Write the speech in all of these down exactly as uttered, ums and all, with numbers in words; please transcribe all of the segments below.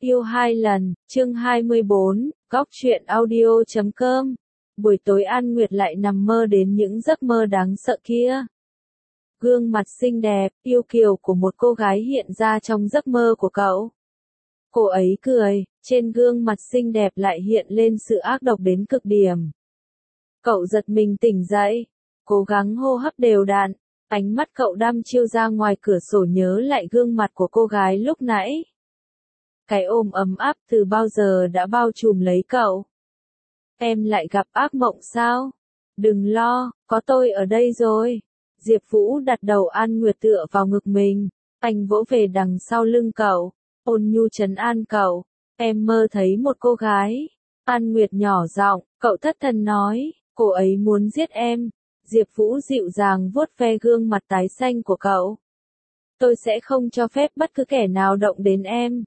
Yêu hai lần, chương hai mươi bốn, góc truyện audio chấm com. Buổi tối An Nguyệt lại nằm mơ đến những giấc mơ đáng sợ kia. Gương mặt xinh đẹp, yêu kiều của một cô gái hiện ra trong giấc mơ của cậu. Cô ấy cười, trên gương mặt xinh đẹp lại hiện lên sự ác độc đến cực điểm. Cậu giật mình tỉnh dậy, cố gắng hô hấp đều đặn, ánh mắt cậu đăm chiêu ra ngoài cửa sổ nhớ lại gương mặt của cô gái lúc nãy. Cái ôm ấm áp từ bao giờ đã bao trùm lấy cậu. Em lại gặp ác mộng sao? Đừng lo, có tôi ở đây rồi. Diệp Vũ đặt đầu An Nguyệt tựa vào ngực mình, anh vỗ về đằng sau lưng cậu, ôn nhu trấn an cậu. Em mơ thấy một cô gái. An Nguyệt nhỏ giọng, cậu thất thần nói, cô ấy muốn giết em. Diệp Vũ dịu dàng vuốt ve gương mặt tái xanh của cậu. Tôi sẽ không cho phép bất cứ kẻ nào động đến em.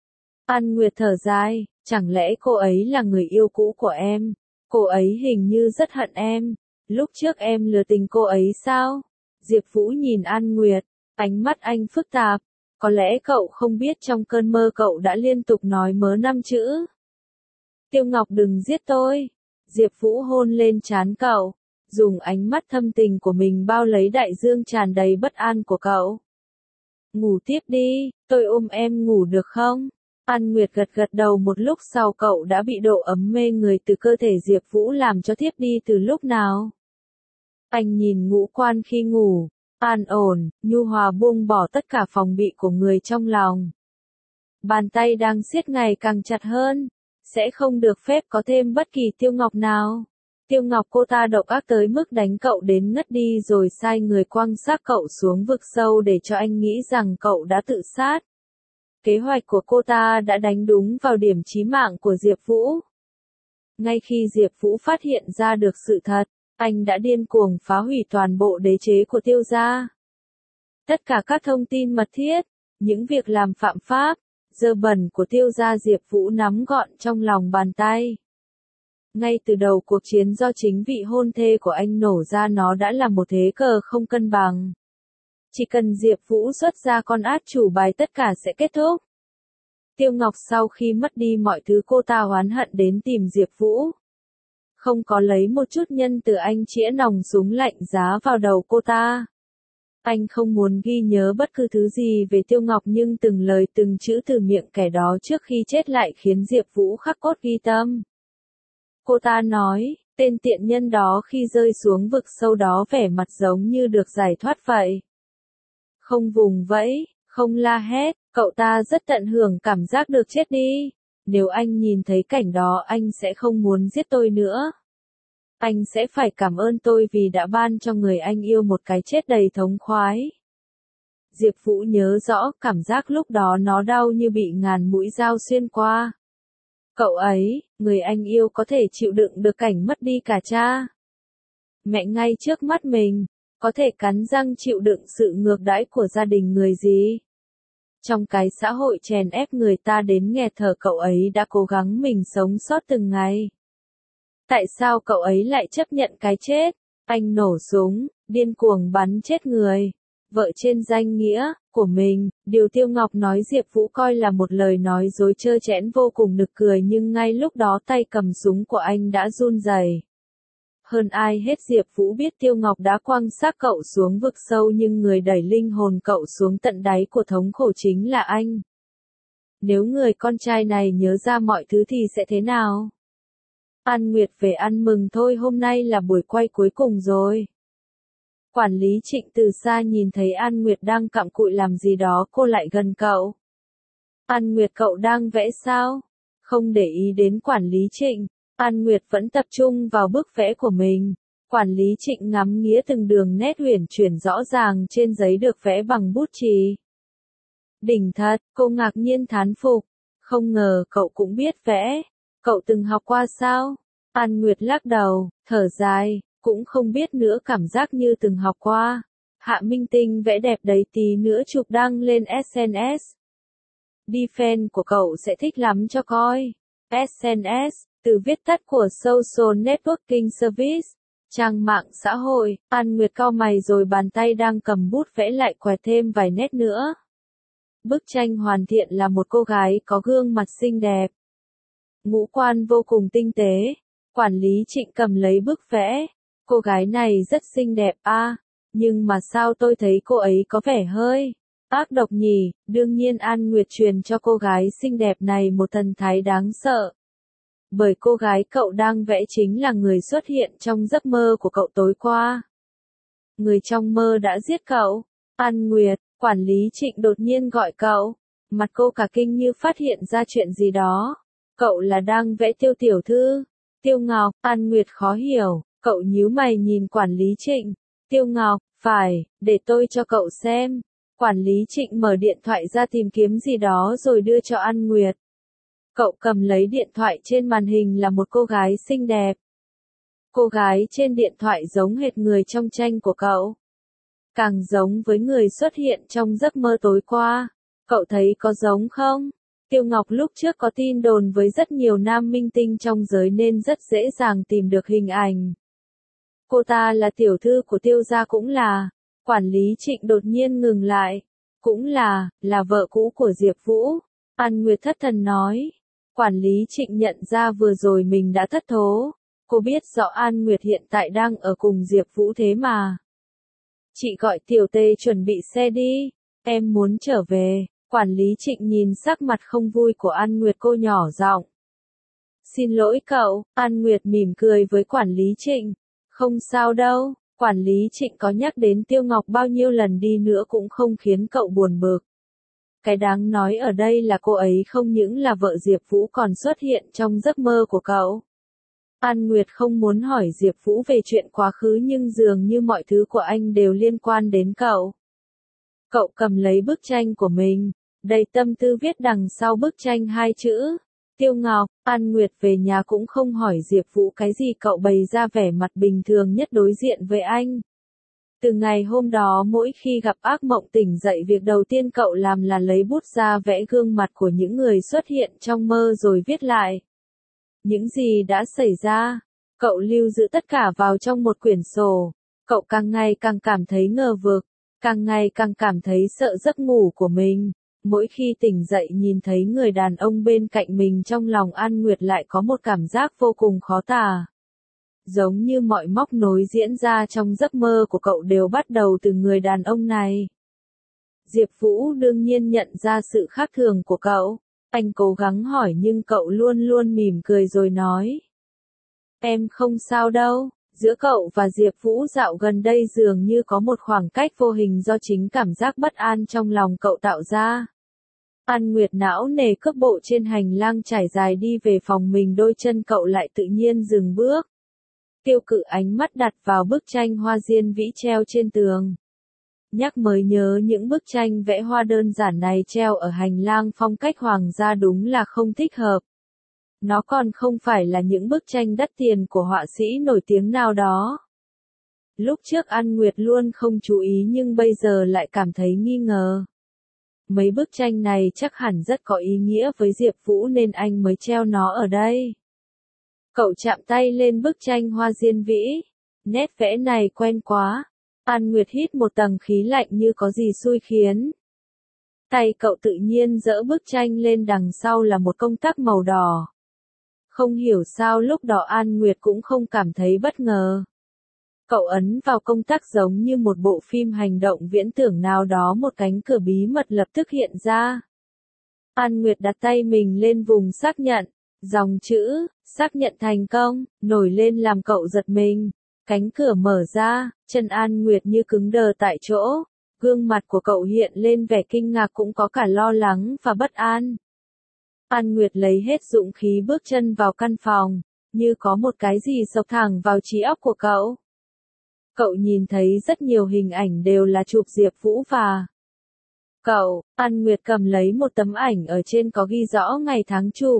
An Nguyệt thở dài, chẳng lẽ cô ấy là người yêu cũ của em? Cô ấy hình như rất hận em. Lúc trước em lừa tình cô ấy sao? Diệp Vũ nhìn An Nguyệt, ánh mắt anh phức tạp. Có lẽ cậu không biết trong cơn mơ cậu đã liên tục nói mớ năm chữ. Tiêu Ngọc đừng giết tôi. Diệp Vũ hôn lên trán cậu, dùng ánh mắt thâm tình của mình bao lấy đại dương tràn đầy bất an của cậu. Ngủ tiếp đi, tôi ôm em ngủ được không? An Nguyệt gật gật đầu, một lúc sau cậu đã bị độ ấm mê người từ cơ thể Diệp Vũ làm cho thiếp đi từ lúc nào. Anh nhìn ngũ quan khi ngủ, an ổn, nhu hòa buông bỏ tất cả phòng bị của người trong lòng. Bàn tay đang siết ngày càng chặt hơn, sẽ không được phép có thêm bất kỳ Tiêu Ngọc nào. Tiêu Ngọc cô ta độc ác tới mức đánh cậu đến ngất đi rồi sai người quăng xác cậu xuống vực sâu để cho anh nghĩ rằng cậu đã tự sát. Kế hoạch của cô ta đã đánh đúng vào điểm chí mạng của Diệp Vũ. Ngay khi Diệp Vũ phát hiện ra được sự thật, anh đã điên cuồng phá hủy toàn bộ đế chế của Tiêu gia. Tất cả các thông tin mật thiết, những việc làm phạm pháp, dơ bẩn của Tiêu gia Diệp Vũ nắm gọn trong lòng bàn tay. Ngay từ đầu cuộc chiến do chính vị hôn thê của anh nổ ra, nó đã là một thế cờ không cân bằng. Chỉ cần Diệp Vũ xuất ra con át chủ bài tất cả sẽ kết thúc. Tiêu Ngọc sau khi mất đi mọi thứ cô ta oán hận đến tìm Diệp Vũ. Không có lấy một chút nhân từ anh chĩa nòng súng lạnh giá vào đầu cô ta. Anh không muốn ghi nhớ bất cứ thứ gì về Tiêu Ngọc, nhưng từng lời từng chữ từ miệng kẻ đó trước khi chết lại khiến Diệp Vũ khắc cốt ghi tâm. Cô ta nói, tên tiện nhân đó khi rơi xuống vực sâu đó vẻ mặt giống như được giải thoát vậy. Không vùng vẫy, không la hét, cậu ta rất tận hưởng cảm giác được chết đi. Nếu anh nhìn thấy cảnh đó anh sẽ không muốn giết tôi nữa. Anh sẽ phải cảm ơn tôi vì đã ban cho người anh yêu một cái chết đầy thống khoái. Diệp Vũ nhớ rõ cảm giác lúc đó nó đau như bị ngàn mũi dao xuyên qua. Cậu ấy, người anh yêu có thể chịu đựng được cảnh mất đi cả cha mẹ ngay trước mắt mình, có thể cắn răng chịu đựng sự ngược đãi của gia đình người gì. Trong cái xã hội chèn ép người ta đến nghẹt thở, cậu ấy đã cố gắng mình sống sót từng ngày. Tại sao cậu ấy lại chấp nhận cái chết? Anh nổ súng, điên cuồng bắn chết người. Vợ trên danh nghĩa của mình, điều Tiêu Ngọc nói Diệp Vũ coi là một lời nói dối trơ trẽn vô cùng nực cười, nhưng ngay lúc đó tay cầm súng của anh đã run rẩy. Hơn ai hết Diệp Vũ biết Tiêu Ngọc đã quăng xác cậu xuống vực sâu, nhưng người đẩy linh hồn cậu xuống tận đáy của thống khổ chính là anh. Nếu người con trai này nhớ ra mọi thứ thì sẽ thế nào? An Nguyệt về ăn mừng thôi, hôm nay là buổi quay cuối cùng rồi. Quản lý Trịnh từ xa nhìn thấy An Nguyệt đang cặm cụi làm gì đó, cô lại gần cậu. An Nguyệt, cậu đang vẽ sao? Không để ý đến quản lý Trịnh, An Nguyệt vẫn tập trung vào bức vẽ của mình. Quản lý Trịnh ngắm nghía từng đường nét huyền chuyển rõ ràng trên giấy được vẽ bằng bút chì. Đỉnh thật, cô ngạc nhiên thán phục. Không ngờ cậu cũng biết vẽ. Cậu từng học qua sao? An Nguyệt lắc đầu, thở dài, cũng không biết nữa, cảm giác như từng học qua. Hạ Minh Tinh vẽ đẹp đấy, tí nữa chụp đăng lên ét en ét. Đi fan của cậu sẽ thích lắm cho coi. ét en ét, từ viết tắt của Social Networking Service, trang mạng xã hội. An Nguyệt cau mày rồi bàn tay đang cầm bút vẽ lại quẹt thêm vài nét nữa. Bức tranh hoàn thiện là một cô gái có gương mặt xinh đẹp, ngũ quan vô cùng tinh tế. Quản lý Trịnh cầm lấy bức vẽ. Cô gái này rất xinh đẹp a, à, nhưng mà sao tôi thấy cô ấy có vẻ hơi ác độc nhỉ? Đương nhiên An Nguyệt truyền cho cô gái xinh đẹp này một thần thái đáng sợ. Bởi cô gái cậu đang vẽ chính là người xuất hiện trong giấc mơ của cậu tối qua. Người trong mơ đã giết cậu. An Nguyệt, quản lý Trịnh đột nhiên gọi cậu. Mặt cô cả kinh như phát hiện ra chuyện gì đó. Cậu là đang vẽ Tiêu tiểu thư? Tiêu Ngọc, An Nguyệt khó hiểu, cậu nhíu mày nhìn quản lý Trịnh. Tiêu Ngọc, phải, để tôi cho cậu xem. Quản lý Trịnh mở điện thoại ra tìm kiếm gì đó rồi đưa cho An Nguyệt. Cậu cầm lấy điện thoại, trên màn hình là một cô gái xinh đẹp. Cô gái trên điện thoại giống hệt người trong tranh của cậu. Càng giống với người xuất hiện trong giấc mơ tối qua. Cậu thấy có giống không? Tiêu Ngọc lúc trước có tin đồn với rất nhiều nam minh tinh trong giới nên rất dễ dàng tìm được hình ảnh. Cô ta là tiểu thư của Tiêu gia cũng là. Quản lý Trịnh đột nhiên ngừng lại. Cũng là, là vợ cũ của Diệp Vũ. An Nguyệt thất thần nói. Quản lý Trịnh nhận ra vừa rồi mình đã thất thố. Cô biết rõ An Nguyệt hiện tại đang ở cùng Diệp Vũ thế mà. Chị gọi Tiểu Tê chuẩn bị xe đi. Em muốn trở về. Quản lý Trịnh nhìn sắc mặt không vui của An Nguyệt, cô nhỏ giọng. Xin lỗi cậu. An Nguyệt mỉm cười với quản lý Trịnh. Không sao đâu. Quản lý Trịnh có nhắc đến Tiêu Ngọc bao nhiêu lần đi nữa cũng không khiến cậu buồn bực. Cái đáng nói ở đây là cô ấy không những là vợ Diệp Vũ còn xuất hiện trong giấc mơ của cậu. An Nguyệt không muốn hỏi Diệp Vũ về chuyện quá khứ nhưng dường như mọi thứ của anh đều liên quan đến cậu. Cậu cầm lấy bức tranh của mình, đầy tâm tư viết đằng sau bức tranh hai chữ. Tiêu Ngọc. An Nguyệt về nhà cũng không hỏi Diệp Vũ cái gì, cậu bày ra vẻ mặt bình thường nhất đối diện với anh. Từ ngày hôm đó mỗi khi gặp ác mộng tỉnh dậy, việc đầu tiên cậu làm là lấy bút ra vẽ gương mặt của những người xuất hiện trong mơ rồi viết lại. Những gì đã xảy ra, cậu lưu giữ tất cả vào trong một quyển sổ. Cậu càng ngày càng cảm thấy ngờ vực, càng ngày càng cảm thấy sợ giấc ngủ của mình. Mỗi khi tỉnh dậy nhìn thấy người đàn ông bên cạnh mình, trong lòng An Nguyệt lại có một cảm giác vô cùng khó tả. Giống như mọi móc nối diễn ra trong giấc mơ của cậu đều bắt đầu từ người đàn ông này. Diệp Vũ đương nhiên nhận ra sự khác thường của cậu. Anh cố gắng hỏi nhưng cậu luôn luôn mỉm cười rồi nói. Em không sao đâu. Giữa cậu và Diệp Vũ dạo gần đây dường như có một khoảng cách vô hình do chính cảm giác bất an trong lòng cậu tạo ra. An Nguyệt não nề cước bộ trên hành lang trải dài đi về phòng mình, đôi chân cậu lại tự nhiên dừng bước. Tiêu Cự ánh mắt đặt vào bức tranh hoa diên vĩ treo trên tường. Nhắc mới nhớ những bức tranh vẽ hoa đơn giản này treo ở hành lang phong cách hoàng gia đúng là không thích hợp. Nó còn không phải là những bức tranh đắt tiền của họa sĩ nổi tiếng nào đó. Lúc trước An Nguyệt luôn không chú ý nhưng bây giờ lại cảm thấy nghi ngờ. Mấy bức tranh này chắc hẳn rất có ý nghĩa với Diệp Vũ nên anh mới treo nó ở đây. Cậu chạm tay lên bức tranh hoa diên vĩ. Nét vẽ này quen quá. An Nguyệt hít một tầng khí lạnh như có gì xui khiến. Tay cậu tự nhiên dỡ bức tranh lên, đằng sau là một công tắc màu đỏ. Không hiểu sao lúc đó An Nguyệt cũng không cảm thấy bất ngờ. Cậu ấn vào công tắc giống như một bộ phim hành động viễn tưởng nào đó, một cánh cửa bí mật lập tức hiện ra. An Nguyệt đặt tay mình lên vùng xác nhận. Dòng chữ, xác nhận thành công, nổi lên làm cậu giật mình. Cánh cửa mở ra, chân An Nguyệt như cứng đờ tại chỗ. Gương mặt của cậu hiện lên vẻ kinh ngạc, cũng có cả lo lắng và bất an. An Nguyệt lấy hết dũng khí bước chân vào căn phòng, như có một cái gì sộc thẳng vào trí óc của cậu. Cậu nhìn thấy rất nhiều hình ảnh đều là chụp Diệp Vũ và cậu. An Nguyệt cầm lấy một tấm ảnh ở trên có ghi rõ ngày tháng chụp.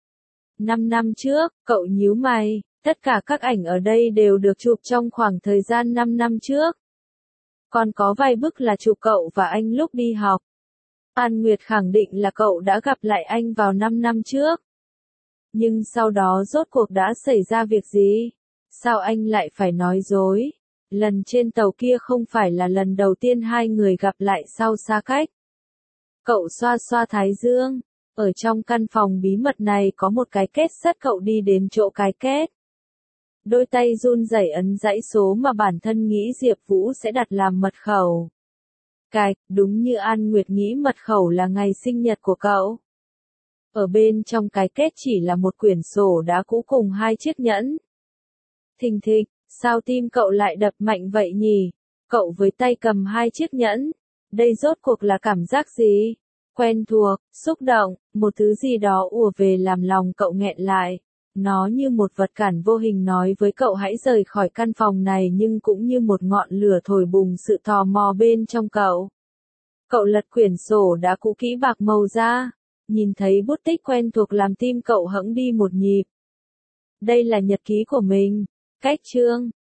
Năm năm trước, cậu nhíu mày, tất cả các ảnh ở đây đều được chụp trong khoảng thời gian năm năm trước. Còn có vài bức là chụp cậu và anh lúc đi học. An Nguyệt khẳng định là cậu đã gặp lại anh vào năm năm trước. Nhưng sau đó rốt cuộc đã xảy ra việc gì? Sao anh lại phải nói dối? Lần trên tàu kia không phải là lần đầu tiên hai người gặp lại sau xa cách. Cậu xoa xoa thái dương. Ở trong căn phòng bí mật này có một cái kết sắt, cậu đi đến chỗ cái kết. Đôi tay run rẩy ấn dãy số mà bản thân nghĩ Diệp Vũ sẽ đặt làm mật khẩu. Cái, đúng như An Nguyệt nghĩ mật khẩu là ngày sinh nhật của cậu. Ở bên trong cái kết chỉ là một quyển sổ đá cũ cùng hai chiếc nhẫn. Thình thịch, sao tim cậu lại đập mạnh vậy nhỉ? Cậu với tay cầm hai chiếc nhẫn. Đây rốt cuộc là cảm giác gì? Quen thuộc, xúc động, một thứ gì đó ùa về làm lòng cậu nghẹn lại. Nó như một vật cản vô hình nói với cậu hãy rời khỏi căn phòng này, nhưng cũng như một ngọn lửa thổi bùng sự tò mò bên trong cậu. Cậu lật quyển sổ đá cũ kỹ bạc màu ra, nhìn thấy bút tích quen thuộc làm tim cậu hững đi một nhịp. Đây là nhật ký của mình. Cách chương